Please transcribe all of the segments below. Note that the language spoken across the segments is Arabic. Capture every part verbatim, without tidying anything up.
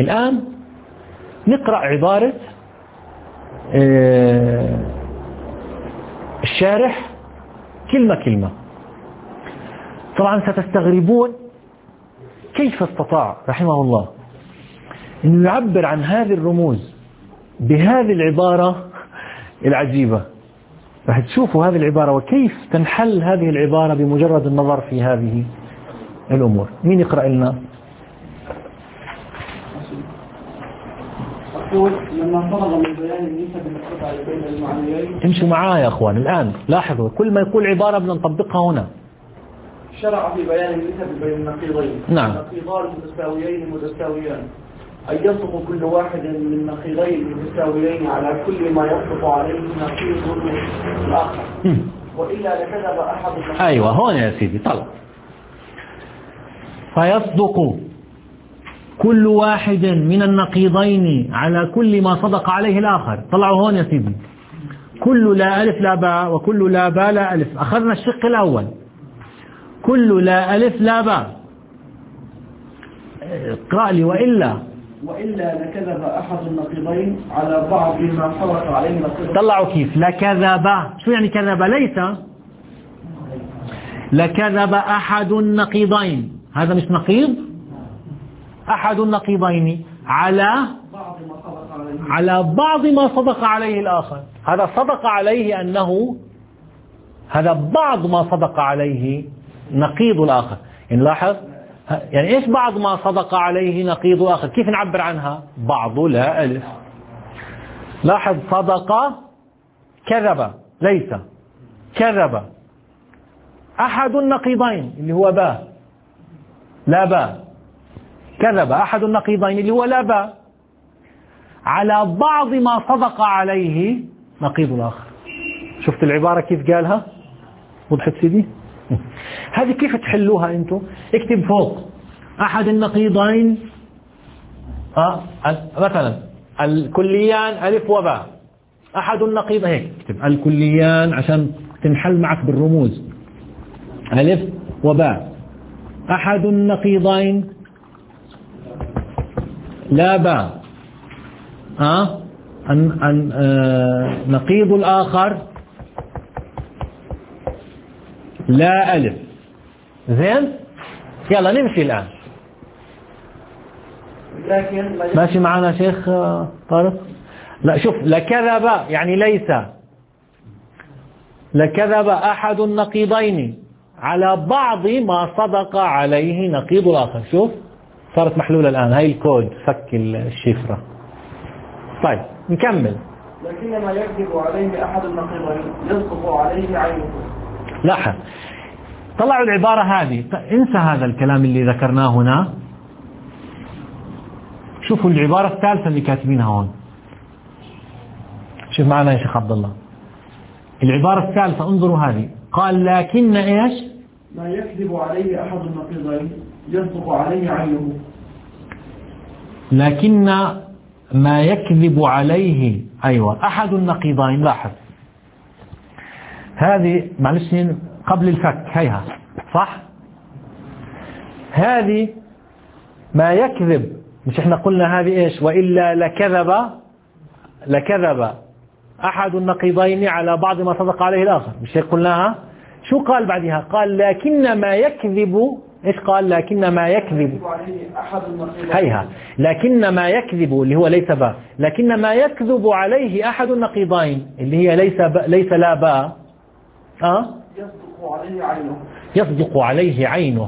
الآن نقرأ عبارة الشارح كلمة كلمة. طبعا ستستغربون كيف استطاع رحمه الله أنه يعبر عن هذه الرموز بهذه العبارة العجيبة. راح تشوفوا هذه العبارة وكيف تنحل هذه العبارة بمجرد النظر في هذه الأمور. مين يقرأ لنا؟ أقول لما فرغ من بيان النسب المقطع بين المعنيين. امشوا معايا يا أخوان. الآن لاحظوا كل ما يقول عبارة بدنا نطبقها هنا. شرع في بيان النسب بين النقيضين. نعم. النقيضان متساويين متساويان، أي يصدق كل واحد من النقيضين المتساويين على كل ما يصدق عليه نقيض الآخر، وإلا لكذب أحد النقيضين. أيوة هون يا سيدي طلع. فيصدق كل واحد من النقيضين على كل ما صدق عليه الآخر. طلعوا هون يا سيدي. كل لا ألف لا باء وكل لا باء لا ألف. أخذنا الشق الأول. كل لا ألف لا باء. اقرأ لي. وإلا وإلا لكذب أحد النقيضين على بعض ما صدق عليه نقيض. طلعوا كيف. لكذب. شو يعني كذب؟ ليس. لكذب أحد النقيضين. هذا مش نقيض. أحد النقيضين على بعض ما صدق عليه. على بعض ما صدق عليه الآخر. هذا صدق عليه أنه هذا بعض ما صدق عليه نقيض الآخر. نلاحظ يعني إيش بعض ما صدق عليه نقيض الآخر؟ كيف نعبر عنها؟ بعض لا ألف. لاحظ صدق كذب ليس. كذب أحد النقيضين اللي هو باء لا باء. كذب أحد النقيضين اللي هو لا باء على بعض ما صدق عليه نقيض الآخر. شفت العبارة كيف قالها؟ وضحت سيدي؟ هذه كيف تحلوها أنتم؟ اكتب فوق أحد النقيضين آه مثلا الكليان ألف وباء. أحد النقيضين هيك اكتب الكليان عشان تنحل معك بالرموز. ألف وباء. أحد النقيضين لا باء. آه أن أن آه نقيض الآخر لا ألف. زين يلا نمشي الآن. لكن ماشي معنا شيخ طارق؟ لا شوف. لكذب يعني ليس. لكذب أحد النقيضين على بعض ما صدق عليه نقيض الآخر. شوف صارت محلولة الآن. هاي الكود فك الشفرة. طيب نكمل. لكنما يكذب عليه أحد النقيضين يصدق عليه عينه. لاحظ طلعوا العبارة هذه. انسى هذا الكلام اللي ذكرناه هنا. شوفوا العبارة الثالثة اللي كاتبينها هون. شوف معنا يا شيخ عبد الله العبارة الثالثة. انظروا هذه. قال لكن ايش؟ ما يكذب عليه أحد النقيضين يصدق عليه عينه. لكن ما يكذب عليه أيوة أحد النقيضين. لاحظ هذه معلش قبل الفك هيها صح. هذه ما يكذب مش احنا قلنا هذه ايش؟ وإلا لكذب لكذب أحد النقيضين على بعض ما صدق عليه الآخر. مش هيك قلناها؟ شو قال بعدها؟ قال لكن ما يكذب. ايش قال؟ لكن ما يكذب هيها. لكن ما يكذب اللي هو ليس باء. لكن ما يكذب عليه أحد النقيضين اللي هي ليس باء ليس لا باء أه؟ يصدق عليه عينه. يصدق عليه عينه.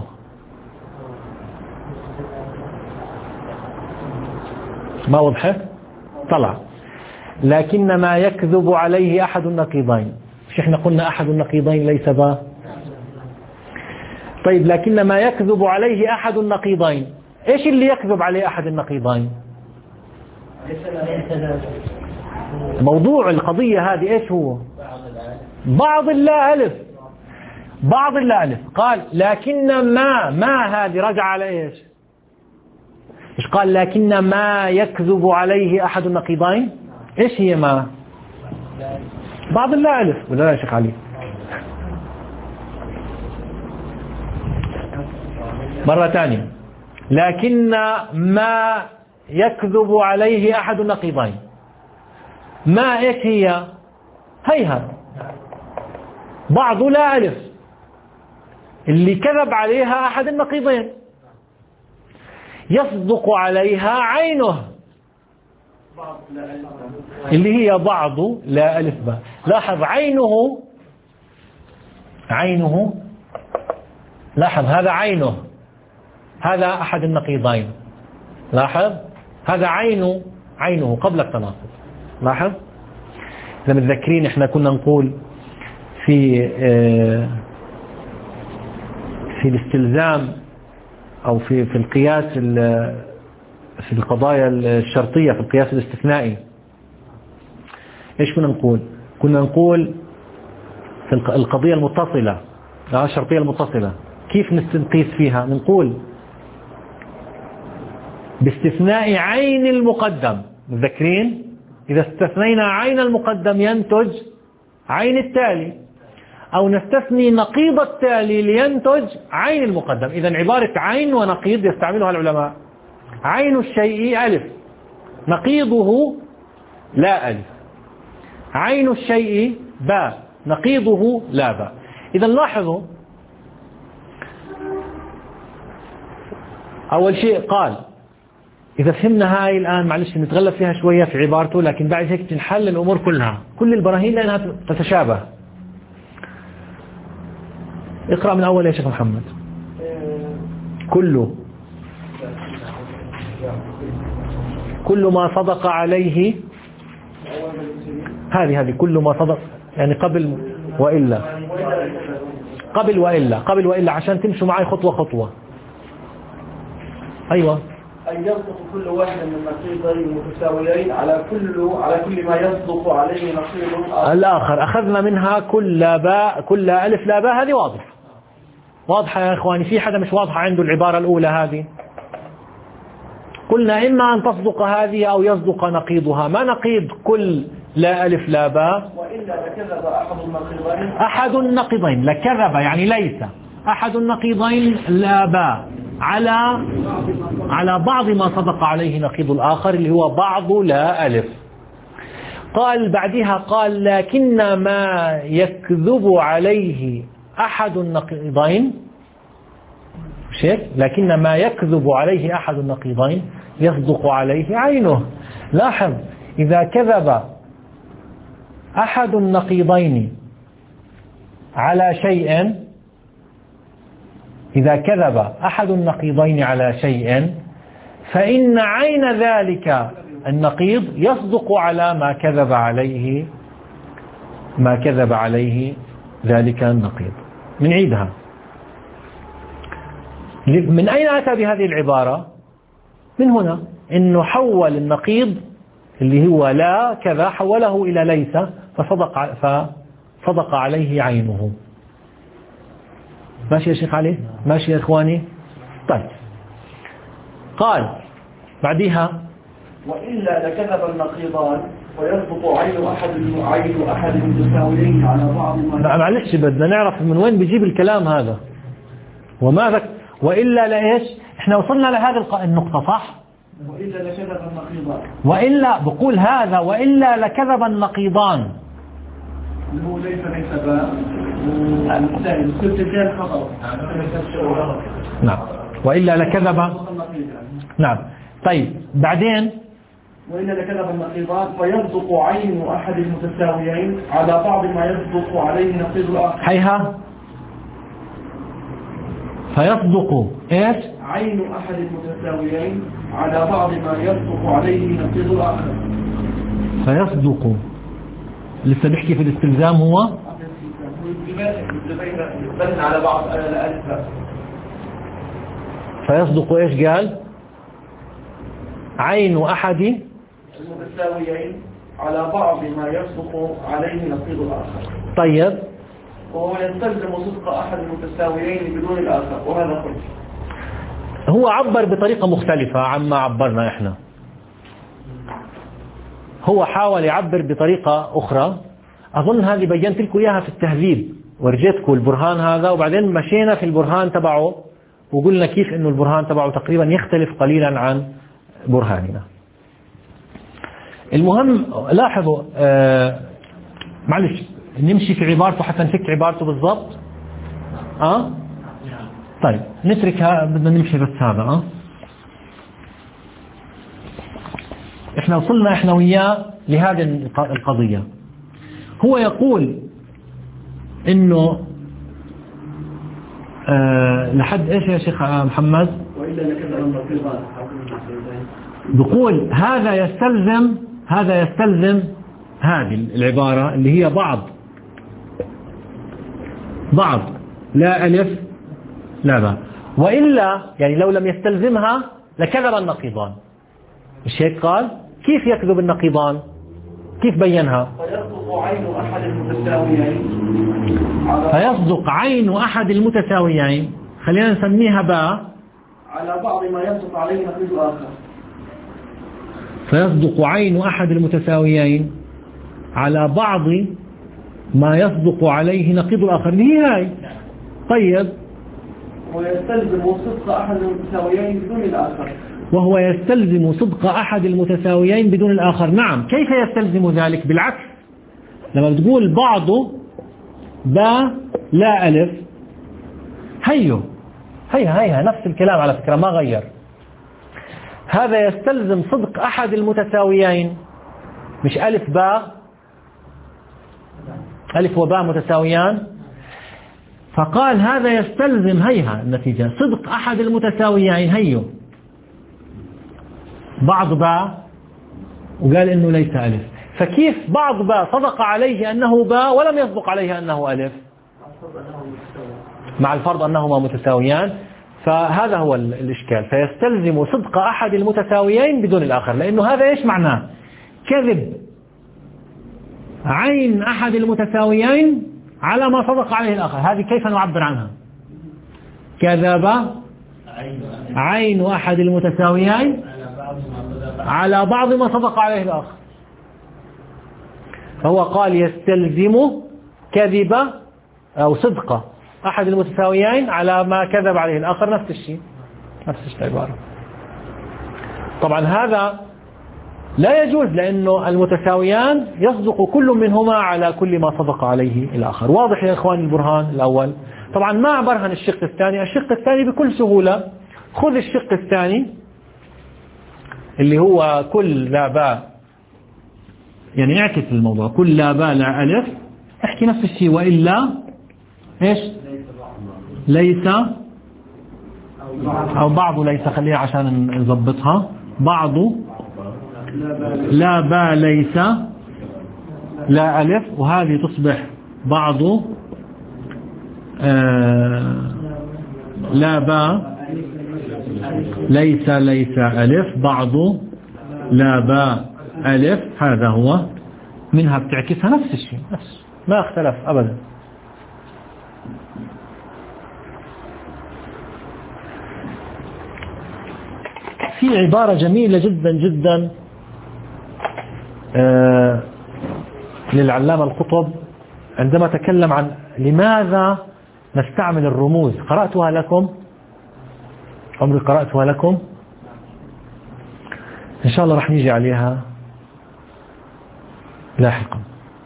ما وضحت؟ طلع. لكن ما يكذب عليه أحد النقيضين. مش احنا قلنا أحد النقيضين ليس باء. طيب لكن ما يكذب عليه أحد النقيضين. ايش اللي يكذب عليه أحد النقيضين؟ موضوع القضية هذه ايش هو؟ بعض اللا ألف. بعض اللا ألف. قال لكن ما ما هذه رجع على ايش؟ ايش قال؟ لكن ما يكذب عليه أحد النقيضين. ايش هي ما؟ بعض اللا ألف ولا لا يا شيخ علي؟ مرة ثانية. لكن ما يكذب عليه أحد النقيضين. ما إيش هي؟ هيها بعض لا ألف اللي كذب عليها أحد النقيضين، يصدق عليها عينه اللي هي بعض لا ألف باء. لاحظ عينه عينه لاحظ هذا عينه، هذا أحد النقيضين. لاحظ هذا عينه عينه قبل التناقض. لاحظ إذا متذكرين إحنا كنا نقول في في الاستلزام أو في في القياس في القضايا الشرطية في القياس الاستثنائي إيش كنا نقول؟ كنا نقول في القضية المتصلة الشرطية المتصلة كيف نقيس فيها؟ نقول باستثناء عين المقدم. متذكرين؟ إذا استثنينا عين المقدم ينتج عين التالي، أو نستثني نقيض التالي لينتج عين المقدم. إذا عبارة عين ونقيض يستعملها العلماء. عين الشيء ألف، نقيضه لا ألف. عين الشيء باء، نقيضه لا باء. إذا لاحظوا أول شيء قال، إذا فهمنا هاي الآن معلش نتغلب فيها شوية في عبارته، لكن بعد هيك تنحل الأمور كلها، كل البراهين لأنها تتشابه. اقرأ من أول يا شيخ محمد. كله كل ما صدق عليه، هذه هذه كل ما صدق يعني قبل وإلا قبل وإلا قبل وإلا عشان تمشوا معي خطوة خطوة. أيوة. أن يصدق كل واحد من النقيضين متساويين على كل على كل ما يصدق عليه نقيض الآخر. أخذنا منها كل باء كل ألف لا باء، هذه واضح واضحة يا إخواني. في حدا مش واضحة عنده العبارة الأولى هذه؟ قلنا إما أن تصدق هذه أو يصدق نقيضها. ما نقيض كل لا ألف لا باء؟ وإلا لكذب أحد النقيضين. أحد النقيضين لكذب يعني ليس أحد النقيضين لا باء على على بعض ما صدق عليه نقيض الآخر اللي هو بعض لا ألف. قال بعدها قال لكن ما يكذب عليه أحد النقيضين، شيء لكن ما يكذب عليه أحد النقيضين يصدق عليه عينه. لاحظ إذا كذب أحد النقيضين على شيء إذا كذب أحد النقيضين على شيء فإن عين ذلك النقيض يصدق على ما كذب عليه ما كذب عليه ذلك النقيض. من عيدها. من أين أتى بهذه العبارة؟ من هنا، إنه حول النقيض اللي هو لا كذا حوله إلى ليس فصدق فصدق عليه عينه. ماشي يا شيخ علي؟ ماشي يا إخواني؟ طيب قال بعدها وإلا لكذب النقيضان ويصدق عين أحد عين أحد المتساويين على بعض ما. معلش بدنا نعرف من وين بيجيب الكلام هذا وماذا. وإلا لإيش؟ إحنا وصلنا لهذه النقطة صح؟ وإلا لكذب النقيضان. وإلا بقول هذا وإلا لكذب النقيضان. هو ليس ليس باء الثاني خطأ. نعم. وإلا لكذب. نعم. طيب بعدين وإلا لكذب النقيضان فيصدق عين أحد المتساويين على بعض ما يصدق عليه نقيض الآخر. حيها فيصدق إيش؟ عين أحد المتساويين على بعض ما يصدق عليه نقيض الآخر. فيصدق لسه بيحكي في الاستلزام هو بن على بعض الألف. فيصدق إيش قال؟ عين أحد المتساويين على بعض ما يصدق عليه نقيض الآخر. طيب وهو يستلزم صدق أحد المتساويين بدون الآخر، وهذا خلف. هو عبر بطريقة مختلفة عما عبرنا إحنا. هو حاول يعبر بطريقة أخرى، أظن هذه بينت لكم إياها في التهذيب، ورجيتكم البرهان هذا، وبعدين مشينا في البرهان تبعه وقلنا كيف إنه البرهان تبعه تقريبا يختلف قليلا عن برهاننا. المهم لاحظوا آه معلش نمشي في عبارته حتى نفك عبارته بالضبط. أه؟ طيب نتركها، بدنا نمشي بس هذا. أه؟ احنا وصلنا احنا وياه لهذه القضية. هو يقول انه أه لحد ايش يا شيخ محمد؟ بقول هذا يستلزم هذا يستلزم هذه العبارة اللي هي بعض بعض لا ألف لا باء، وإلا يعني لو لم يستلزمها لكذب النقيضان. مش هيك قال؟ كيف يكذب النقيضان؟ كيف بينها؟ فيصدق عين أحد المتساويين فيصدق عين أحد المتساويين، خلينا نسميها باء، على بعض ما يصدق عليه نقيض الآخر. فيصدق عين أحد المتساويين على بعض ما يصدق عليه نقيض الآخر. هي هاي. طيب ويستلزم صدق أحد المتساويين بدون الآخر. وهو يستلزم صدق أحد المتساويين بدون الآخر. نعم. كيف يستلزم ذلك؟ بالعكس، لما بتقول بعضه باء لا ألف، هيو هيها هيها نفس الكلام على فكرة ما غير. هذا يستلزم صدق أحد المتساويين، مش ألف باء، ألف وباء متساويان، فقال هذا يستلزم هيها النتيجة صدق أحد المتساويين هيو بعض باء، وقال إنه ليس ألف. فكيف بعض باء صدق عليه أنه باء ولم يصدق عليه أنه ألف مع الفرض أنهما متساويان؟ فهذا هو الإشكال. فيستلزم صدق أحد المتساويين بدون الآخر، لأنه هذا إيش معناه؟ كذب عين أحد المتساويين على ما صدق عليه الآخر. هذه كيف نعبر عنها؟ كذب عين أحد المتساويين على بعض ما صدق عليه الآخر. فهو قال يستلزم كذب أو صدق أحد المتساويين على ما كذب عليه الآخر. نفس الشيء نفس العبارة. طبعا هذا لا يجوز، لأنه المتساويان يصدق كل منهما على كل ما صدق عليه الآخر. واضح يا إخوان البرهان الأول؟ طبعا ما برهن الشق الثاني. الشق الثاني بكل سهولة خذ الشق الثاني اللي هو كل لا باء، يعني اعكس الموضوع، كل لا باء لا ألف، احكي نفس الشيء، وإلا ايش؟ ليس أو بعض ليس، خليها عشان نضبطها. بعض لا باء ليس لا ألف، وهذه تصبح بعض آه لا باء ليس ليس ألف، بعض لا باء ألف. هذا هو منها بتعكسها نفس الشيء، نفس ما اختلف أبدا. في عبارة جميلة جدا جدا آه للعلامة القطب عندما تكلم عن لماذا نستعمل الرموز. قرأتها لكم، عمري قرأتها لكم، إن شاء الله رح نيجي عليها لاحقا.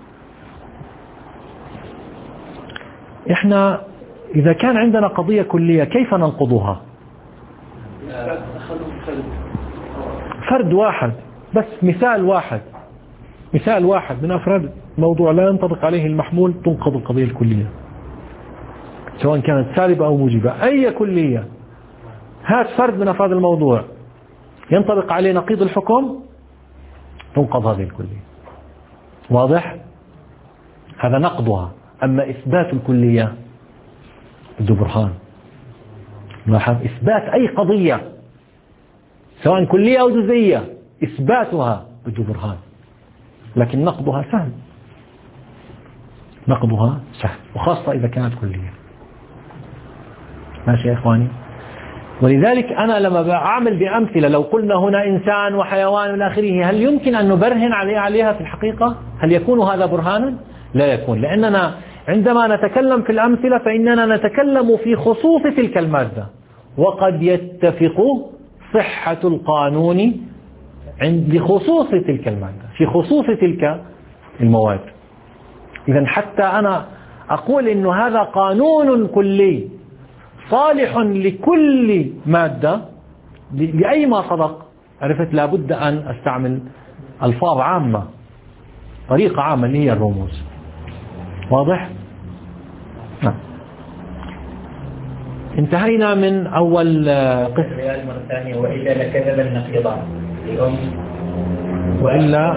إحنا إذا كان عندنا قضية كلية كيف ننقضها؟ فرد واحد بس، مثال واحد مثال واحد من أفراد موضوع لا ينطبق عليه المحمول تنقض القضية الكلية، سواء كانت سالبة أو موجبة. أي كلية هات فرد من أفراد الموضوع ينطبق عليه نقيض الحكم تنقض هذه الكلية. واضح؟ هذا نقضها. أما إثبات الكلية بده برهان. لاحظ، إثبات أي قضية سواء كلية أو جزئية إثباتها بده برهان، لكن نقضها سهل. نقضها سهل، وخاصة إذا كانت كلية. ماشي يا إخواني؟ ولذلك أنا لما بعمل بأمثلة، لو قلنا هنا إنسان وحيوان إلى آخره، هل يمكن أن نبرهن عليها في الحقيقة؟ هل يكون هذا برهانا؟ لا يكون، لأننا عندما نتكلم في الأمثلة فإننا نتكلم في خصوص تلك المادة، وقد يتفق صحة القانون عند بخصوص تلك المادة، في خصوص تلك المواد. إذا حتى أنا أقول إنه هذا قانون كلي صالح لكل مادة لأي ما صدق، عرفت لابد أن أستعمل ألفاظ عامة، طريقة عامة اللي هي الرموز. واضح؟ نعم. انتهينا من أول قسم. مرة ثانية وإلا لكذب النقيضان اليوم وإلا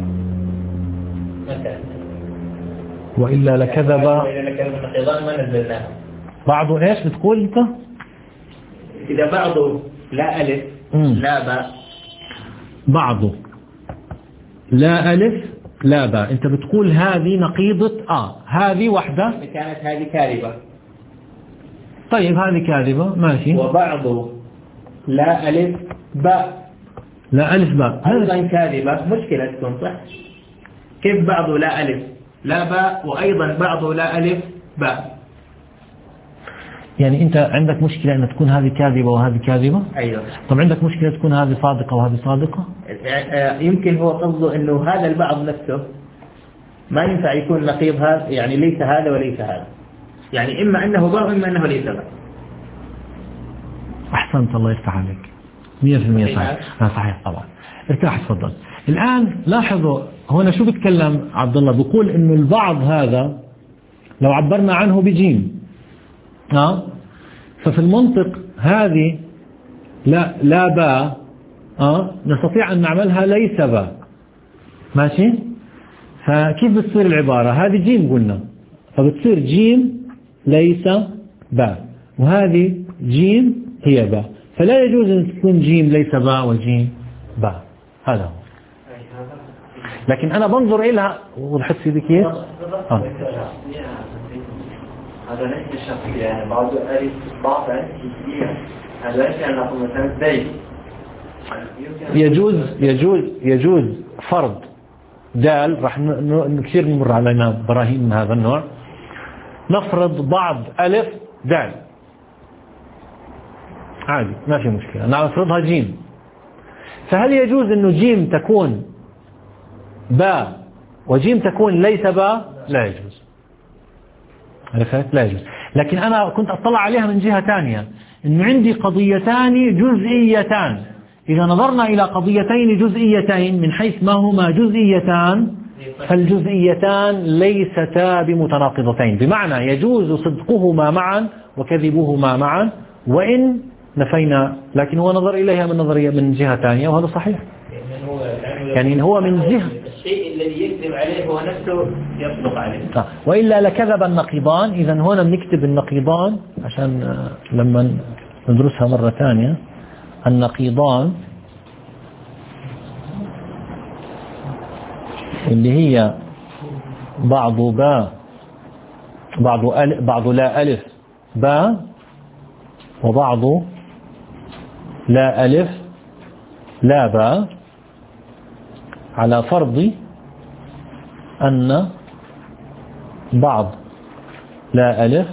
وإلا لكذب وإلا لكذب النقيضان ما نزلناه. بعض إيش بتقول أنت؟ إذا بعضه لا ألف لا باء، بعضه لا ألف لا باء، أنت بتقول هذه نقيضة آه هذه واحدة كانت هذه كاذبة. طيب هذه كاذبة ماشي. وبعضه لا ألف باء، لا ألف باء أيضا كاذبة. مشكلة تكون صح. كيف بعضه لا ألف لا باء وأيضا بعضه لا ألف باء؟ يعني أنت عندك مشكلة أن تكون هذه كاذبة وهذه كاذبة؟ أيوة. طب عندك مشكلة تكون هذه صادقة وهذه صادقة؟ يمكن هو قصده أنه هذا البعض نفسه ما ينفع يكون نقيض هذا، يعني ليس هذا وليس هذا، يعني إما أنه باء وإما أنه ليس باء. أحسنت، الله يفتح عليك، مية في المية صحيح. آه صحيح طبعا. ارتاح تفضل. الآن لاحظوا هنا شو بتكلم عبد الله، بيقول إنه البعض هذا لو عبرنا عنه بجيم آه ففي المنطق هذه لا لا باء آه نستطيع أن نعملها ليس باء، ماشي. فكيف بتصير العبارة؟ هذه جيم قلنا، فبتصير جيم ليس باء، وهذه جيم هي باء، فلا يجوز أن تكون جيم ليس باء وجيم باء. هذا هو. لكن أنا بنظر إلها وضحت في كيف؟ آه. هذا ليس الشخص، يعني بعض ألف بعض ألف هذا ليس أن نقول مثلا زي يجوز يجوز يجوز فرض دال، راح كثير نمر علينا براهين من هذا النوع. نفرض بعض ألف دال عادي ما في مشكلة، نفرضها جيم، فهل يجوز أنه جيم تكون باء وجيم تكون ليس باء؟ لا يجوز، عرفت؟ لا يجوز. لكن أنا كنت أطلع عليها من جهة ثانية، أنه عندي قضيتان جزئيتان، إذا نظرنا إلى قضيتين جزئيتين من حيث ما هما جزئيتان فالجزئيتان ليستا بمتناقضتين، بمعنى يجوز صدقهما معا وكذبهما معا وإن نفينا، لكن هو نظر إليها من نظرية من جهة ثانية وهذا صحيح. يعني هو من جهة الشيء الذي يكذب عليه هو نفسه يصدق عليه. وإلا لكذب النقيضان. إذا هنا بنكتب النقيضان عشان لما ندرسها مرة ثانية. النقيضان اللي هي بعض باء بعض ألف بعض لا ألف باء وبعض لا ألف لا باء، على فرض أن بعض لا ألف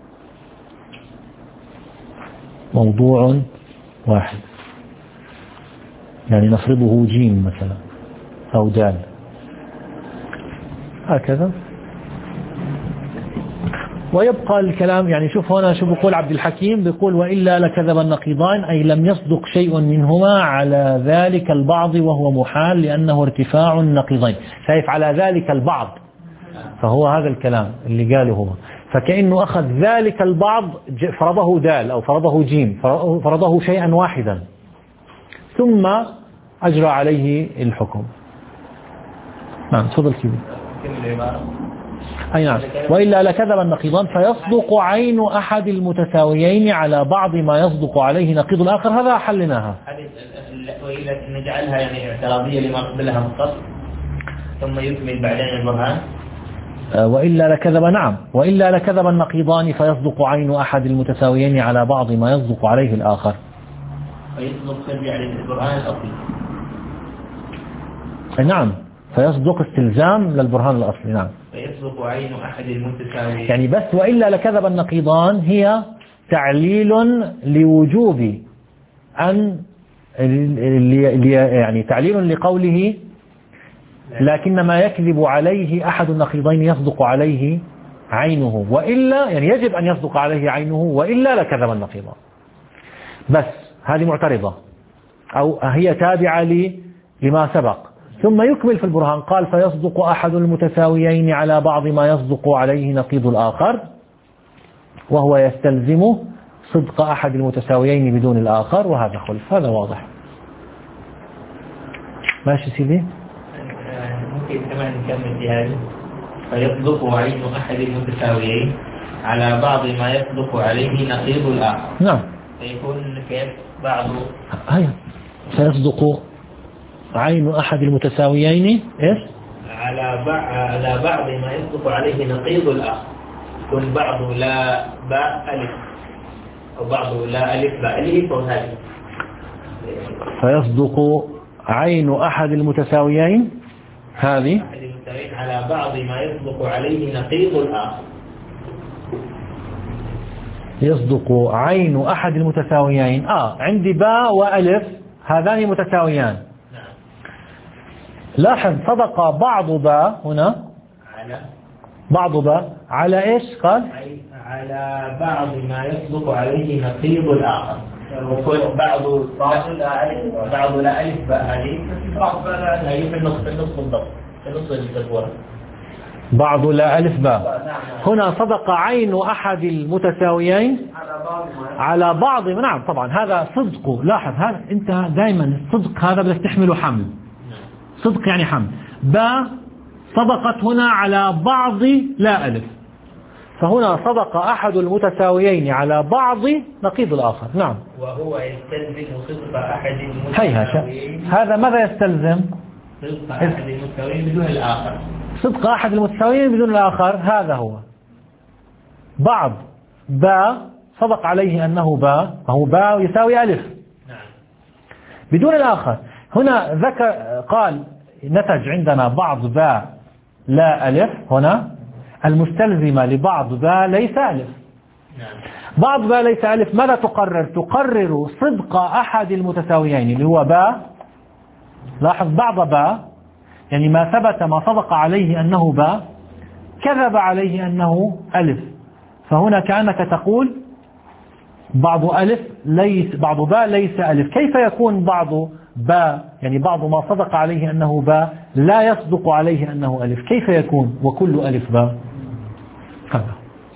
موضوع واحد، يعني نفرضه جيم مثلا أو دال هكذا. ويبقى الكلام، يعني شوف هنا شو بيقول عبد الحكيم، بيقول وإلا لكذب النقيضان، أي لم يصدق شيء منهما على ذلك البعض وهو محال لأنه ارتفاع النقيضين. شايف على ذلك البعض، فهو هذا الكلام اللي قاله هو، فكأنه أخذ ذلك البعض فرضه دال أو فرضه جيم، فرضه شيئا واحدا ثم أجرى عليه الحكم. نعم تفضل سيدي. أي نعم. وإلا لكذب النقيضان فيصدق عين أحد المتساويين على بعض ما يصدق عليه نقيض الآخر. هذا حلناها. وإلا نجعلها يعني اعتراضية لما قبلها مختص ثم يكمل بعدين البرهان. وإلا لكذب نعم وإلا لكذب النقيضان فيصدق عين أحد المتساويين على بعض ما يصدق عليه الآخر. فيصدق ترجع للبرهان الأصلي. نعم فيصدق استلزام للبرهان الأصلي. نعم فيصدق عين أحد المتساويين، يعني بس وإلا لكذب النقيضان هي تعليل لوجوب أن اللي يعني تعليل لقوله لكن ما يكذب عليه أحد النقيضين يصدق عليه عينه وإلا، يعني يجب أن يصدق عليه عينه وإلا لكذب النقيضان. بس هذه معترضة أو هي تابعة لما سبق. ثم يكمل في البرهان قال فيصدق أحد المتساويين على بعض ما يصدق عليه نقيض الآخر، وهو يستلزم صدق أحد المتساويين بدون الآخر، وهذا خلف. هذا واضح. ماشي سيدي؟ ممكن كمان نكمل في هذه. فيصدق عين أحد المتساويين على بعض ما يصدق عليه نقيض الآخر. نعم. فيكون كيف بعض هيا فيصدق عين أحد المتساويين إيش؟ على بعض على بعض ما يصدق عليه نقيض الآخر. يكون بعض لا باء ألف أو بعض لا ألف باء ألف وهذه. فيصدق عين أحد المتساويين هذه على بعض ما يصدق عليه نقيض الآخر. يصدق عين أحد المتساويين آه عندي باء وألف هذان متساويان. نعم. لاحظ صدق بعض باء هنا على بعض باء على إيش قال؟ على بعض ما يصدق عليه نقيض الآخر. وكل بعض بعض لا ألف بعض لا ألف باء هذه بعض لا هي في النص في النص بالضبط في نص التدوير. بعض لا ألف باء. هنا صدق عين أحد المتساويين على بعض. نعم طبعا هذا صدق. لاحظ هذا أنت دائما الصدق هذا بيستحمل حمل. صدق يعني حمل. باء صدقت هنا على بعض لا ألف، فهنا صدق أحد المتساويين على بعض نقيض الآخر. نعم. وهو يستلزم صدق أحد المتساويين. هذا ماذا يستلزم؟ صدق أحد المتساويين بدون الآخر. صدق أحد المتساويين بدون الآخر هذا هو. بعض باء صدق عليه أنه باء، فهو باء يساوي ألف. نعم. بدون الآخر. هنا ذكر قال نتج عندنا بعض باء لا ألف هنا المستلزمة لبعض باء ليس ألف. نعم. بعض باء ليس ألف ماذا تقرر؟ تقرر صدق أحد المتساويين اللي هو باء. لاحظ بعض باء يعني ما ثبت ما صدق عليه أنه باء كذب عليه أنه ألف، فهنا كأنك تقول بعض ألف ليس بعض باء ليس ألف. كيف يكون بعض باء يعني بعض ما صدق عليه أنه باء لا يصدق عليه أنه ألف؟ كيف يكون وكل ألف باء؟ هذا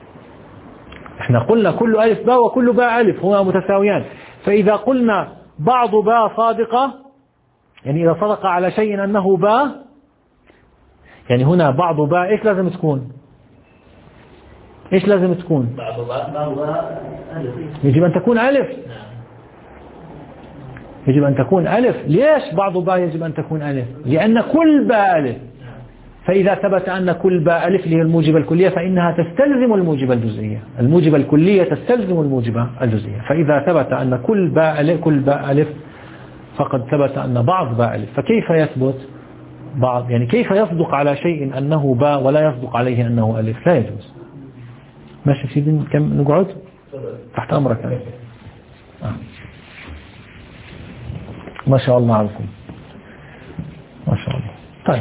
احنا قلنا كل ألف باء وكل باء ألف هما متساويان. فإذا قلنا بعض باء صادقة يعني إذا صدق على شيء أنه باء يعني هنا بعض باء إيش لازم تكون؟ إيش لازم تكون؟ بعض باء ألف. يجب أن تكون ألف. يجب أن تكون ألف. ليش بعض باء يجب أن تكون ألف؟ لأن كل باء ألف. فإذا ثبت أن كل باء ألف اللي هي الموجبة الكلية فإنها تستلزم الموجبة الجزئية. الموجبة الكلية تستلزم الموجبة الجزئية. فإذا ثبت أن كل باء ألف كل باء ألف فقد ثبت أن بعض باء ألف. فكيف يثبت بعض يعني كيف يصدق على شيء أنه باء ولا يصدق عليه أنه ألف؟ لا يجوز. ماشي سيدي كم نقعد تحت أمرك يعني. آه. ما شاء الله عليكم ما شاء الله. طيب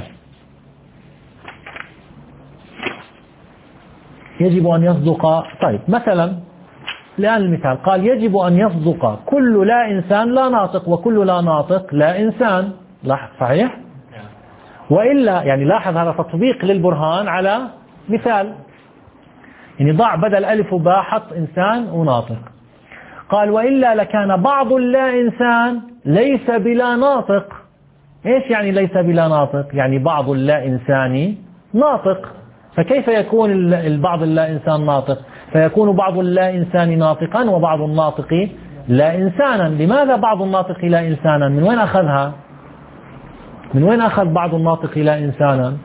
يجب أن يصدق. طيب مثلا الآن المثال قال يجب أن يصدق كل لا إنسان لا ناطق وكل لا ناطق لا إنسان. لاحظ صحيح؟ وإلا يعني لاحظ هذا تطبيق للبرهان على مثال يعني ضع بدل ألف وباء حط إنسان وناطق. قال وإلا لكان بعض اللا إنسان ليس بلا ناطق. إيش يعني ليس بلا ناطق؟ يعني بعض اللا إنساني ناطق. فكيف يكون البعض اللا إنسان ناطق؟ فيكون بعض اللا إنسان ناطقا وبعض الناطق لا إنسانا. لماذا بعض الناطق لا إنسانا؟ من وين أخذها؟ من وين أخذ بعض الناطق لا إنسانا؟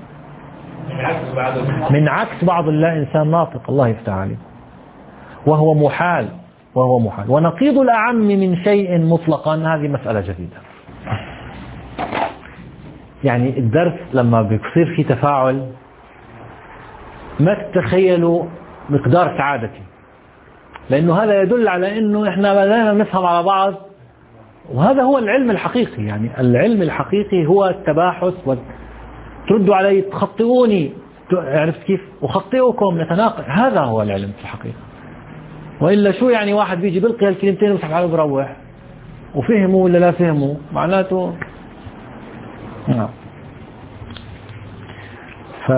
من عكس بعض اللا إنسان ناطق. الله يفتح عليك. وهو محال وهو محال. ونقيض الأعم من شيء مطلقا هذه مسألة جديدة. يعني الدرس لما بيصير في تفاعل ما تتخيلوا مقدار سعادتي، لأنه هذا يدل على أنه إحنا بدأنا نفهم على بعض وهذا هو العلم الحقيقي. يعني العلم الحقيقي هو التباحث وتردوا علي تخطئوني، عرفت كيف؟ أخطئكم، نتناقش. هذا هو العلم في الحقيقة. وإلا شو يعني واحد بيجي بلقي هالكلمتين ويسحب عليه وبروح، وفهموا ولا لا فهموا معناته نعم. ف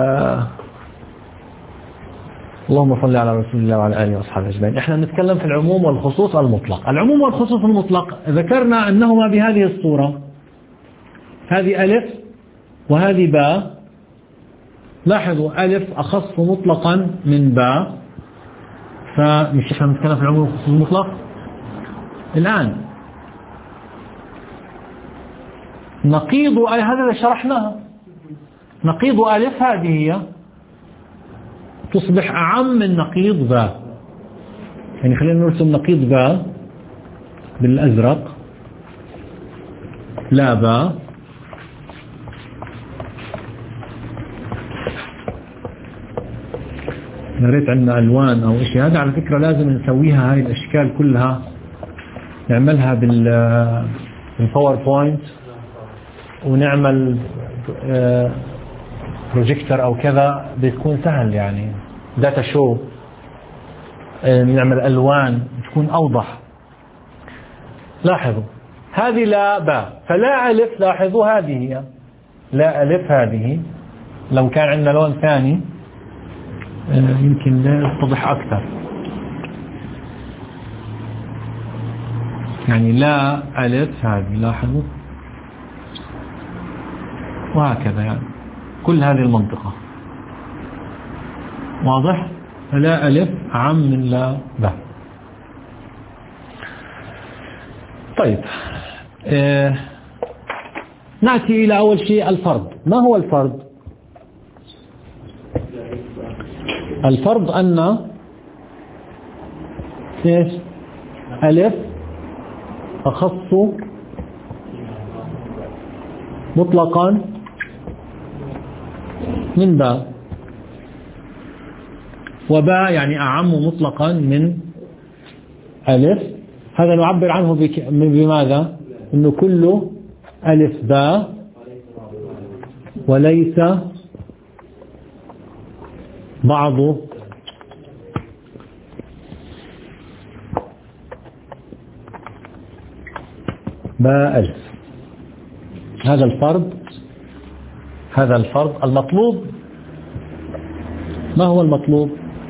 اللهم صل على رسول الله وعلى آله وأصحابه أجمعين. إحنا نتكلم في العموم والخصوص المطلق. العموم والخصوص المطلق ذكرنا أنهما بهذه الصورة، هذه ألف وهذه باء. لاحظوا ألف أخص مطلقا من باء، فمش إحنا نتكلم في العموم والخصوص المطلق. الآن نقيض هذا اللي شرحناه، نقيض ألف هذه هي تصبح أعم من نقيض باء. يعني خلينا نرسم نقيض باء بالأزرق، لا باء، نريد عندنا ألوان أو إشي. هذا على فكرة لازم نسويها، هاي الأشكال كلها نعملها بالباوربوينت ونعمل بروجيكتور أو كذا، بتكون سهل. يعني داتا شو نعمل ألوان تكون أوضح. لاحظوا هذه لا باء، فلا ألف. لاحظوا هذه هي لا ألف. هذه لو كان عندنا لون ثاني يمكن لا يتضح أكثر. يعني لا ألف هذه، لاحظوا، وهكذا. يعني كل هذه المنطقة واضح. لا ألف أعم من لا باء. طيب آه نأتي إلى أول شيء الفرض. ما هو الفرض؟ الفرض أن إيش؟ ألف أخص مطلقا من باء، وباء يعني أعم مطلقا من ألف. هذا نعبر عنه بماذا؟ إنه كله ألف باء وليس بعض باء ألف. هذا الفرض، هذا الفرض المطلوب. ما هو المطلوب؟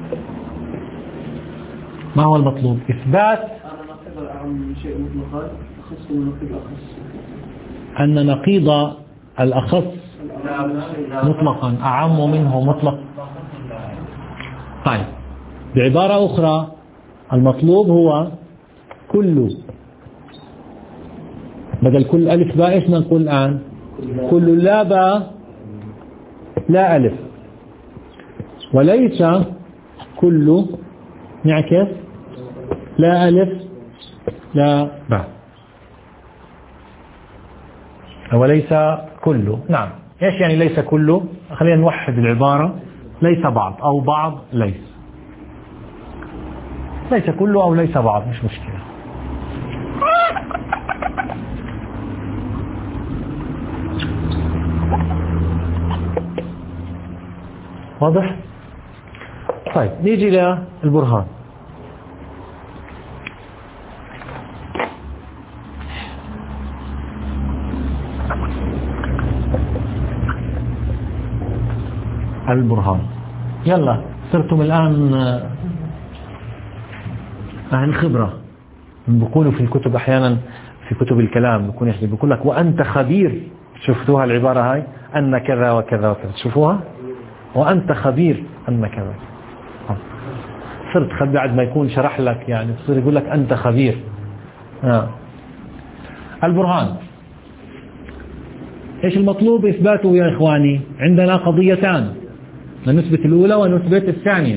ما هو المطلوب؟ إثبات أن نقيض الأخص مطلقا أعم منه مطلق. طيب بعبارة أخرى المطلوب هو كل، بدل كل ألف باء إيش نقول الآن؟ كل لا باء لا ألف، وليس كل نعكس لا ألف لا باء، وليس كله. نعم. إيش يعني ليس كله؟ خلينا نوحد العبارة. ليس بعض أو بعض ليس، ليس كله أو ليس بعض، مش مشكلة. واضح؟ طيب نيجي للبرهان. البرهان. يلا صرتم الآن أهل خبرة. بيقولوا في الكتب أحيانا في كتب الكلام بيكون يحكي بيقول لك وأنت خبير. شفتوها العبارة هاي؟ أن كذا وكذا وكذا. تشوفوها؟ وأنت خبير أن كذا. صرت خبير بعد ما يكون شرح لك، يعني تصير يقول لك أنت خبير. آه. البرهان إيش المطلوب إثباته يا إخواني؟ عندنا قضيتان، نثبت الأولى ونثبت الثانية.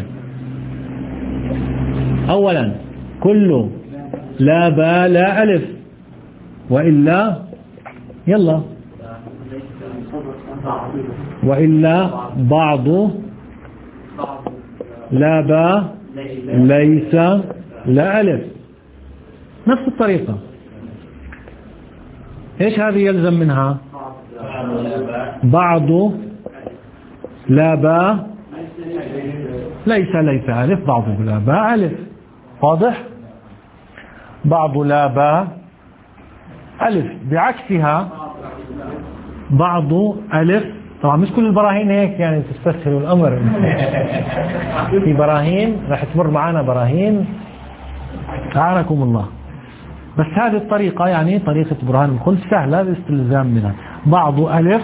أولا كل لا باء لا ألف، وإلا يلا وإلا بعض لا باء ليس لا ألف. نفس الطريقة. إيش هذه يلزم منها؟ بعض لا باء ليس ليس ألف، بعض لا باء ألف. واضح؟ بعض لا باء ألف. بعكسها بعض ألف. طبعا مش كل البراهين هيك يعني تستسهلوا الأمر. في براهين راح تمر معنا براهين أعانكم الله، بس هذه الطريقة يعني طريقة برهان الخلف سهلة الاستلزام منها. بعض ألف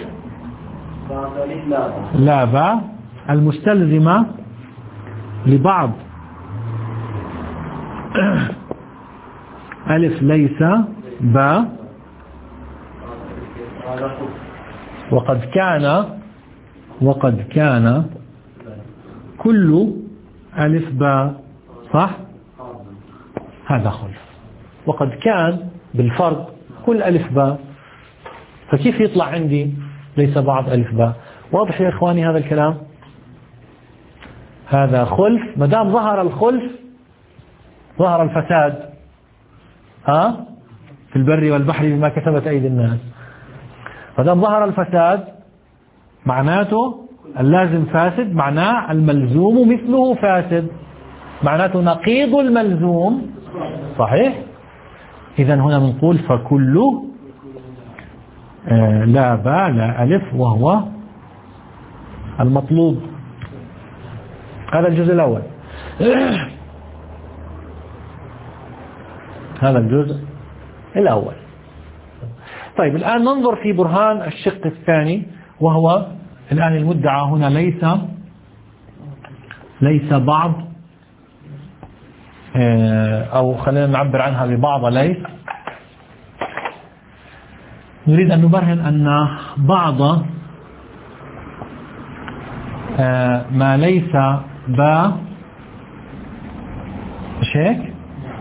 لا باء المستلزمة لبعض ألف ليس باء، وقد كان وقد كان كل ألف باء. صح؟ هذا خلف. وقد كان بالفرض كل ألف باء، فكيف يطلع عندي ليس بعض ألف باء؟ واضح يا إخواني هذا الكلام؟ هذا خلف. ما دام ظهر الخلف ظهر الفساد ها في البر والبحر بما كسبت أيدي الناس. ما دام ظهر الفساد معناته اللازم فاسد، معناه الملزوم مثله فاسد، معناته نقيض الملزوم صحيح. إذن هنا بنقول فكل آه لا باء لا ألف وهو المطلوب. هذا الجزء الأول. هذا الجزء الأول. طيب الآن ننظر في برهان الشق الثاني، وهو الآن المدعى هنا ليس ليس بعض، أو خلينا نعبر عنها ببعض ليس. نريد أن نبرهن أن بعض ما ليس باء مش هيك؟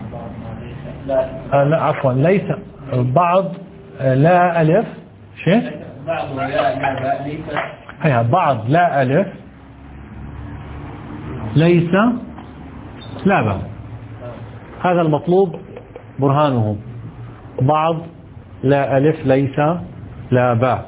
لا, لا عفوا ليس بعض لا ألف شيء بعض لا باء ليس هي بعض لا ألف ليس لا باء. هذا المطلوب برهانه، بعض لا ألف ليس لا باء.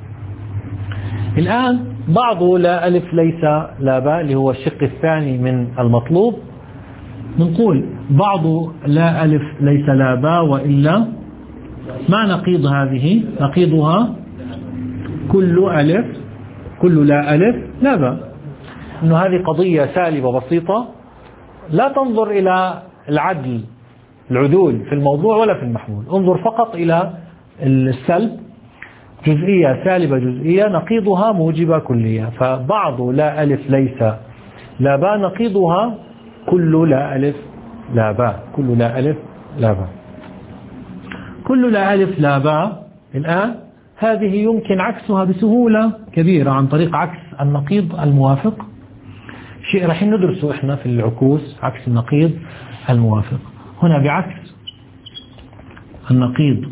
الآن بعض لا ألف ليس لا باء اللي هو الشق الثاني من المطلوب، نقول بعض لا ألف ليس لا باء، وإلا ما نقيض هذه؟ نقيضها كل ألف كل لا ألف لا باء. إنه هذه قضية سالبة بسيطة، لا تنظر إلى العدل العدول في الموضوع ولا في المحمول، انظر فقط إلى السلب، جزئية سالبة جزئية نقيضها موجبة كلية. فبعض لا ألف ليس لا باء نقيضها كل لا ألف لا باء. كل لا ألف لا باء كل لا ألف لا باء. الآن هذه يمكن عكسها بسهولة كبيرة عن طريق عكس النقيض الموافق، شيء راح ندرسه احنا في العكوس، عكس النقيض الموافق. هنا بعكس النقيض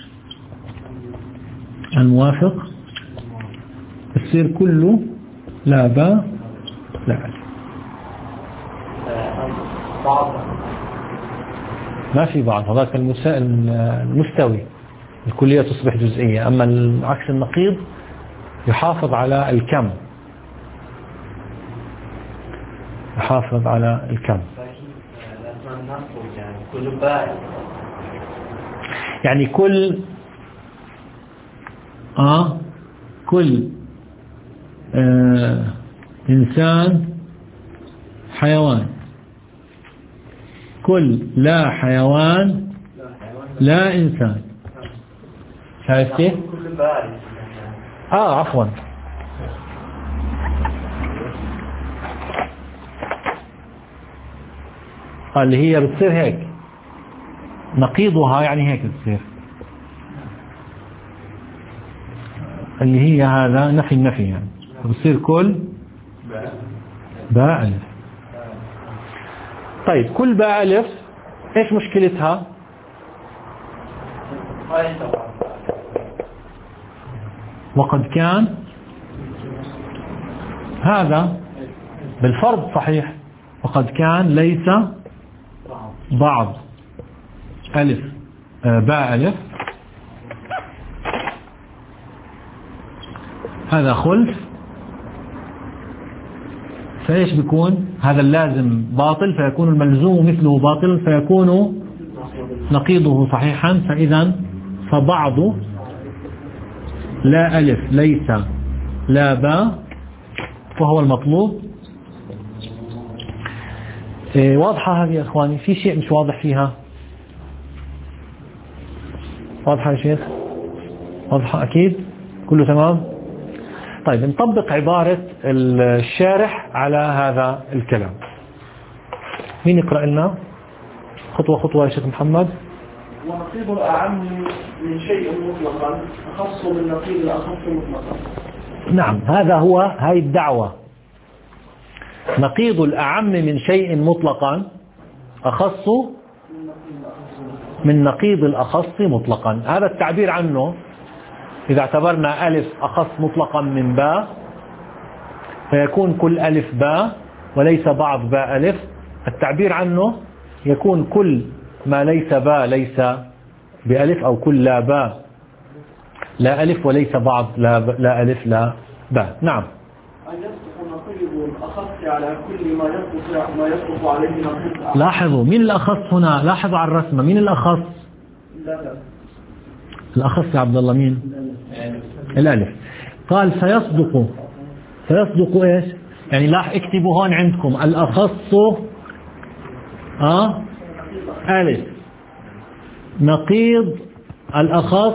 الموافق يصير كله لا باء لا ألف. ما في بعض، هذاك المستوي الكلية تصبح جزئية، أما عكس النقيض يحافظ على الكم، يحافظ على الكم. يعني كل آه كل آه إنسان حيوان، كل لا حيوان لا إنسان. شايف كيف؟ آه عفوا اللي هي بتصير هيك، نقيضها يعني هيك بتصير، اللي هي هذا نفي النفي يعني، بتصير كل باء ألف. طيب كل باء ألف ايش مشكلتها؟ وقد كان هذا بالفرض صحيح، وقد كان ليس بعض ألف باء ألف هذا خلف، فإيش بيكون؟ هذا اللازم باطل فيكون الملزوم مثله باطل فيكون نقيضه صحيحا. فإذا فبعض لا ألف ليس لا باء وهو المطلوب. إيه واضحة هذه يا إخواني؟ في شيء مش واضح فيها؟ واضحة يا شيخ؟ واضحة أكيد؟ كله تمام؟ طيب نطبق عبارة الشارح على هذا الكلام. مين يقرأ لنا خطوة خطوة يا شيخ محمد؟ ونقيض الأعم من شيء مطلقا أخص من نقيض الأخص مطلقا. نعم هذا هو هاي الدعوة. نقيض الأعم من شيء مطلقا أخص من نقيض الأخص مطلقا. هذا التعبير عنه إذا اعتبرنا ألف أخص مطلقا من باء فيكون كل ألف باء وليس بعض باء ألف. التعبير عنه يكون كل ما ليس باء ليس بألف، أو كل لا باء لا ألف وليس بعض لا, لا ألف لا باء. نعم. أن يصدق نقيض الأخص على كل ما يصدق ما يصدق عليه نقيض. لاحظوا مين الأخص هنا؟ لاحظوا على الرسمة مين الأخص؟ لا. الأخص يا عبد الله مين؟ الألف. قال سيصدق سيصدق إيش؟ يعني لاح اكتبوا هون عندكم الأخص آه ألف نقيض الأخص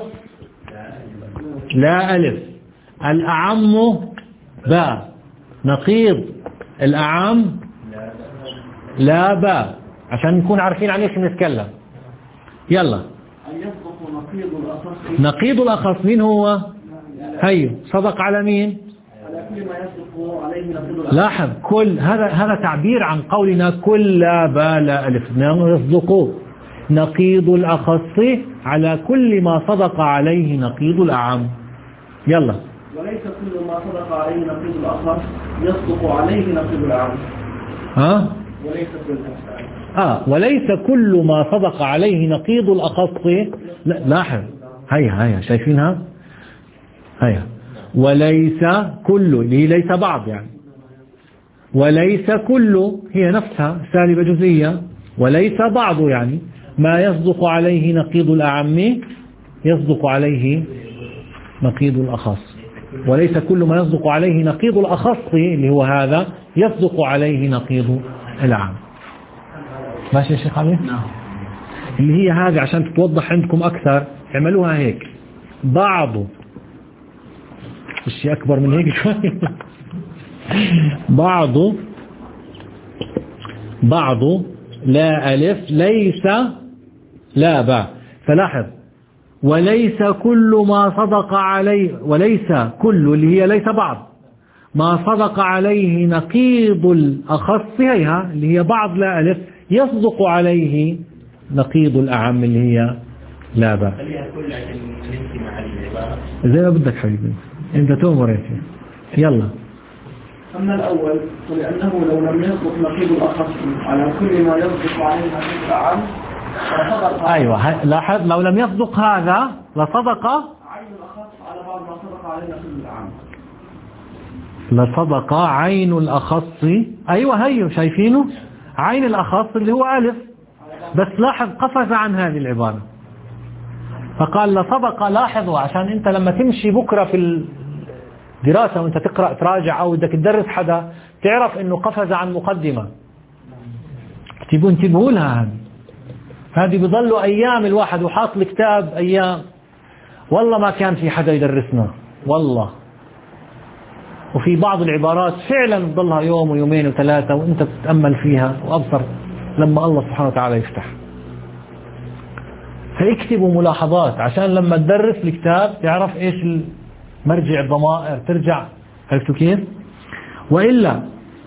لا ألف، الأعم باء نقيض الأعم لا باء، عشان نكون عارفين عن ايش بنتكلم. يلا. أن يصدق نقيض الأخص. نقيض الأخص مين هو؟ هي صدق على مين؟ على كل ما يصدق عليه نقيض الأخص. لاحظ كل هذا هذا تعبير عن قولنا كل لا باء لا ألف. يصدق نقيض الأخص على كل ما صدق عليه نقيض الأعم. يلا. وليس كل ما صدق عليه نقيض الأخص يصدق عليه نقيض الأعم. ها؟ وليس كل آه وليس كل ما صدق عليه نقيض الأخص. لاحظ هيا هيا شايفينها؟ هيا وليس كل اللي هي ليس بعض يعني، وليس كل هي نفسها سالبة جزئية، وليس بعض يعني ما يصدق عليه نقيض الأعم يصدق عليه نقيض الأخص، وليس كل ما يصدق عليه نقيض الأخص اللي هو هذا يصدق عليه نقيض الأعم. ماشي يا شيخ علي؟ نعم. اللي هي هذه عشان تتوضح عندكم أكثر اعملوها هيك، بعض الشيء أكبر من هيك شوي بعض بعض لا ألف ليس لا باء. فلاحظ وليس كل ما صدق عليه، وليس كل اللي هي ليس بعض ما صدق عليه نقيض الأخص هيها اللي هي بعض لا ألف يصدق عليه نقيض الأعم اللي هي لا باء. زي ما بدك حبيبي انت تؤمر يا شيخ. يلا. أما الأول فلأنه لو لم يصدق نقيض الأخص على كل ما يصدق عليه نقيض الأعم فصدق. أيوة لاحظ لو لم يصدق هذا لصدق عين الأخص على بعض ما صدق عليه نقيض الأعم. لصدق عين الأخص. أيوة هيو شايفينه عين الأخص اللي هو ألف، بس لاحظ قفز عن هذه العبارة فقال لصدق. لاحظوا عشان انت لما تمشي بكرة في الدراسة وانت تقرأ تراجع او بدك تدرس حدا تعرف انه قفز عن مقدمة. تبون انتبهوا لها، هذه هذه بيضلوا ايام الواحد وحاط الكتاب ايام والله ما كان في حدا يدرسنا والله. وفي بعض العبارات فعلا تضلها يوم ويومين وثلاثة وانت بتتأمل فيها وابصر لما الله سبحانه وتعالى يفتح. فاكتبوا ملاحظات عشان لما تدرس الكتاب تعرف ايش مرجع الضمائر ترجع. عرفتوا كيف؟ وإلا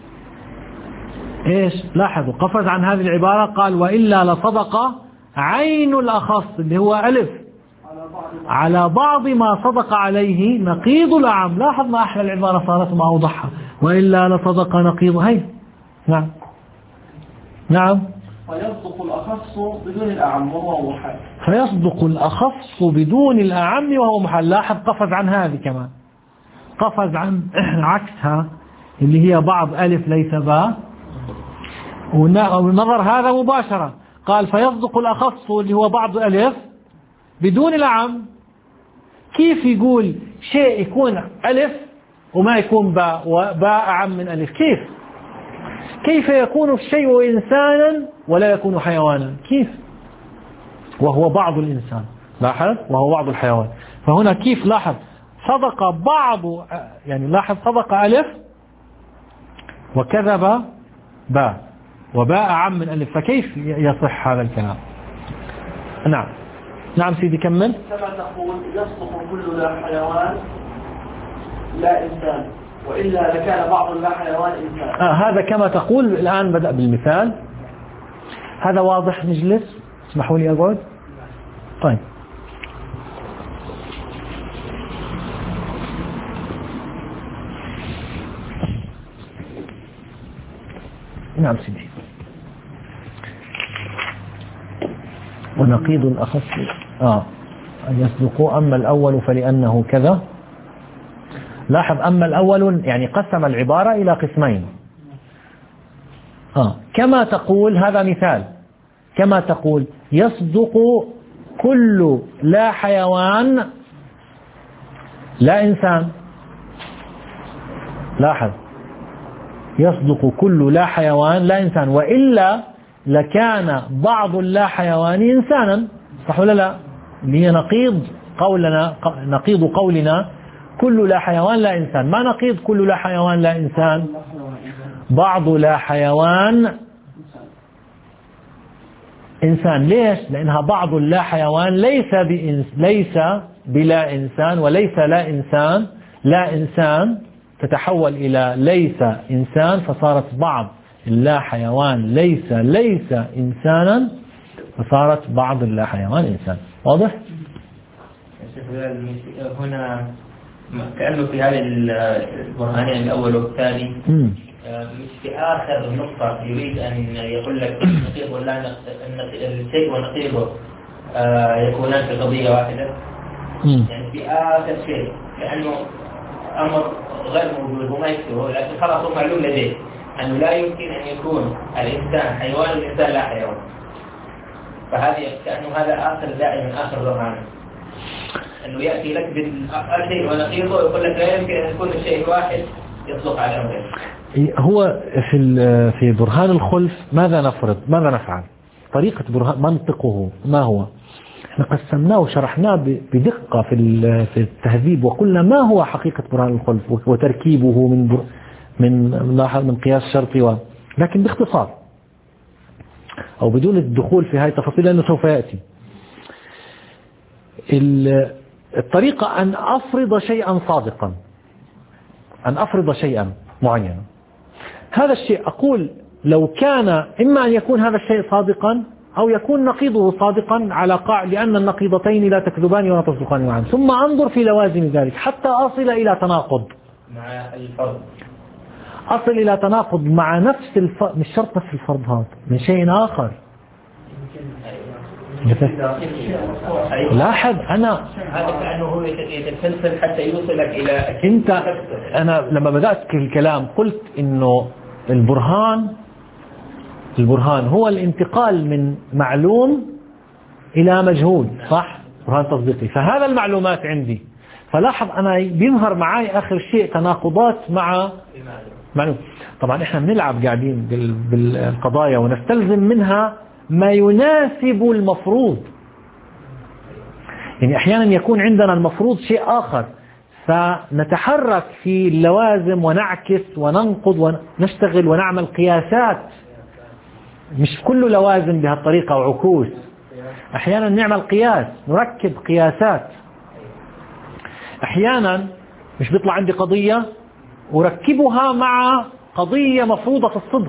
ايش لاحظوا قفز عن هذه العبارة قال وإلا لصدق عين الأخص اللي هو ألف على بعض ما صدق عليه نقيض الأعم. لاحظ ما أحلى العبارة صارت ما أوضحها. وإلا لصدق نقيض. هي نعم نعم. فيصدق الأخص بدون الأعم وهو محال. فيصدق الأخص بدون الأعم وهو محال. لاحظ قفز عن هذه كمان قفز عن عكسها اللي هي بعض ألف ليس باء، ونظر هذا مباشرة قال فيصدق الأخص اللي هو بعض ألف بدون الأعم. كيف يقول شيء يكون ألف وما يكون باء وباء أعم من ألف؟ كيف كيف يكون الشيء إنسانا ولا يكون حيوانا؟ كيف وهو بعض الإنسان؟ لاحظ وهو بعض الحيوان. فهنا كيف لاحظ صدق بعض، يعني لاحظ صدق ألف وكذب باء وباء أعم من ألف، فكيف يصح هذا الكلام؟ نعم نعم سيدي كمل. كما تقول يصدق كل لا حيوان لا إنسان، وإلا لكان بعض لا حيوان إنسان. آه هذا كما تقول. الآن بدأ بالمثال، هذا واضح. نجلس، اسمحوا لي أقعد. طيب نعم سيدي. ونقيض أخص آه أن يصدقوا. أما الأول فلأنه كذا. لاحظ أما الأول يعني قسم العبارة إلى قسمين. آه كما تقول، هذا مثال. كما تقول يصدق كل لا حيوان لا إنسان. لاحظ يصدق كل لا حيوان لا إنسان، وإلا لكان بعض اللا حيوان إنسانا. صح ولا لا؟ اللي هي نقيض قولنا، نقيض قولنا كل لا حيوان لا إنسان. ما نقيض كل لا حيوان لا إنسان؟ بعض لا حيوان إنسان. ليش؟ لأنها بعض لا حيوان ليس بإنس ليس بلا إنسان، وليس لا إنسان لا إنسان تتحول إلى ليس إنسان، فصارت بعض اللا حيوان ليس ليس إنسانا، فصارت بعض اللا حيوان إنسان. واضح؟ هنا كأنه في هذه البرهانين الأول والثاني مش في آخر نقطة يريد أن يقول لك النقيض ولا الشيء ونقيضه يكونان في قضية واحدة. يعني في آخر شيء كأنه أمر غير موجود وما يكتبه، لكن خلاص هو معلوم لديه أنه لا يمكن أن يكون الإنسان حيوان والإنسان لا حيوان. فهذه كأنه هذا آخر دائما آخر برهان، أنه يأتي لك بالشيء ونقيضه ويقول لك لا يمكن أن يكون الشيء الواحد يطلق على أمره. هو في في برهان الخلف ماذا نفرض؟ ماذا نفعل؟ طريقة برهان منطقه ما هو؟ احنا قسمناه وشرحناه بدقة في في التهذيب، وقلنا ما هو حقيقة برهان الخلف وتركيبه من بر من من قياس شرطي و... لكن باختصار أو بدون الدخول في هذه التفاصيل لأنه سوف يأتي. الطريقة أن أفرض شيئا صادقا، أن أفرض شيئا معينا. هذا الشيء أقول لو كان إما أن يكون هذا الشيء صادقا أو يكون نقيضه صادقا على قاع، لأن النقيضتين لا تكذبان ولا تصدقان معا، ثم أنظر في لوازم ذلك حتى أصل إلى تناقض مع الفرض، أصل إلى تناقض مع نفس الفرض، مش شرط نفس الفرض هذا من شيء آخر. لاحظ أنا هذا كأنه هو يتسلسل حتى يوصلك إلى أنت. أنا لما بدأت الكلام قلت إنه البرهان البرهان هو الانتقال من معلوم إلى مجهول، صح؟ برهان تصديقي. فهذا المعلومات عندي، فلاحظ أنا بيظهر معي آخر شيء تناقضات مع معلوم. طبعا إحنا بنلعب قاعدين بالقضايا ونستلزم منها ما يناسب المفروض. يعني أحيانا يكون عندنا المفروض شيء آخر، فنتحرك في اللوازم ونعكس وننقض ونشتغل ونعمل قياسات. مش كل لوازم بهالطريقة وعكوس، أحيانا نعمل قياس، نركب قياسات. أحيانا مش بيطلع عندي قضية وركبها مع قضية مفروضة في الصدق،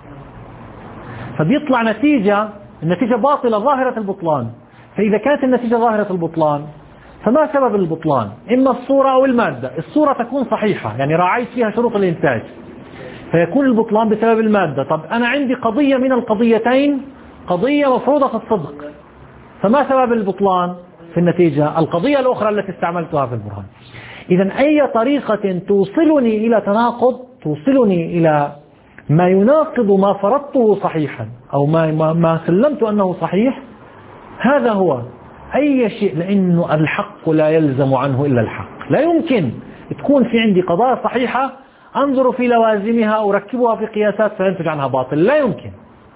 فبيطلع نتيجة، النتيجة باطلة ظاهرة البطلان. فإذا كانت النتيجة ظاهرة البطلان فما سبب البطلان؟ إما الصورة أو المادة. الصورة تكون صحيحة يعني راعيت فيها شروط الإنتاج، فيكون البطلان بسبب المادة. طب أنا عندي قضية من القضيتين قضية مفروضة في الصدق، فما سبب البطلان في النتيجة؟ القضية الأخرى التي استعملتها في البرهان. إذا أي طريقة توصلني إلى تناقض، توصلني إلى ما يناقض ما فرضته صحيحا أو ما, ما, ما سلمت أنه صحيح، هذا هو أي شيء، لأنه الحق لا يلزم عنه إلا الحق. لا يمكن تكون في عندي قضايا صحيحة أنظر في لوازمها أركبها في قياسات فينتج عنها باطل، لا يمكن.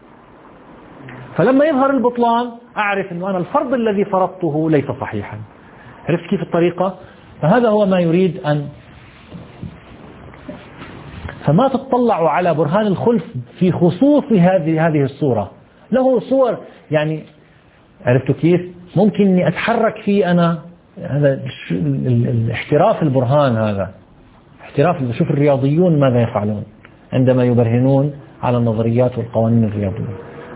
فلما يظهر البطلان أعرف أنه أنا الفرض الذي فرضته ليس صحيحا. عرفت كيف الطريقة؟ فهذا هو ما يريد أن فما تطلع على برهان الخلف في خصوص هذه هذه الصورة. له صور يعني عرفتوا كيف؟ ممكن أني أتحرك فيه أنا، هذا الاحتراف البرهان، هذا احتراف. بشوف الرياضيون ماذا يفعلون عندما يبرهنون على النظريات والقوانين الرياضية.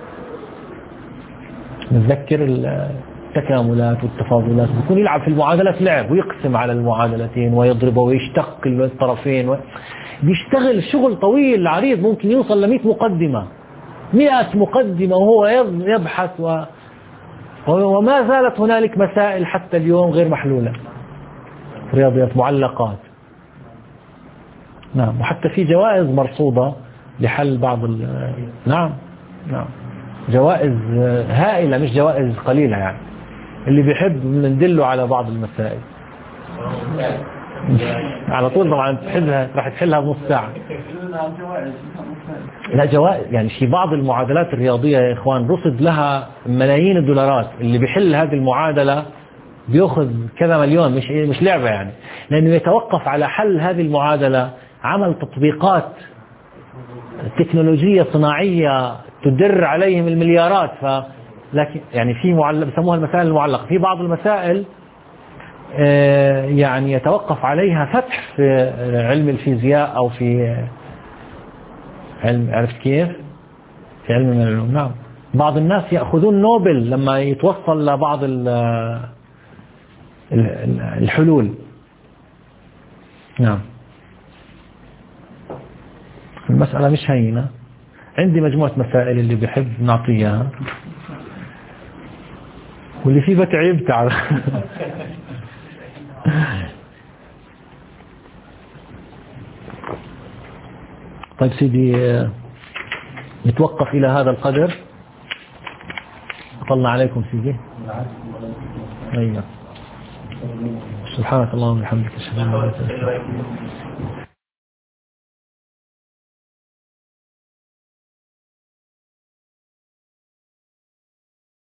نتذكر التكاملات والتفاضلات، بيكون يلعب في المعادلات لعب ويقسم على المعادلتين ويضرب ويشتق الطرفين و... بيشتغل شغل طويل عريض، ممكن يوصل لمئة مقدمة مئة مقدمة وهو يبحث و... وما زالت هنالك مسائل حتى اليوم غير محلولة، رياضيات معلقات. نعم، وحتى في جوائز مرصودة لحل بعض ال... نعم نعم جوائز هائلة مش جوائز قليلة يعني. اللي بيحب ندله على بعض المسائل على طول طبعا تحلها، راح تحلها بنص ساعة. لا جوائز يعني في بعض المعادلات الرياضية يا إخوان رصد لها ملايين الدولارات. اللي بيحل هذه المعادلة بيأخذ كذا مليون، مش مش لعبة يعني، لأنه يتوقف على حل هذه المعادلة عمل تطبيقات تكنولوجية صناعية تدر عليهم المليارات. ف لكن يعني في معلق بسموها المسائل المعلقة. في بعض المسائل يعني يتوقف عليها فتح في علم الفيزياء أو في علم، عرفت كيف؟ في علم من العلوم. نعم، بعض الناس يأخذون نوبل لما يتوصل لبعض الحلول. نعم، المسألة مش هينة. عندي مجموعة مسائل اللي بيحب نعطيها، واللي فيه بتعب تعب. طيب سيدي نتوقف إلى هذا القدر. أطلنا عليكم سيدي. أيوة. سبحانك اللهم وبحمدك أشهد أن لا إله إلا أنت.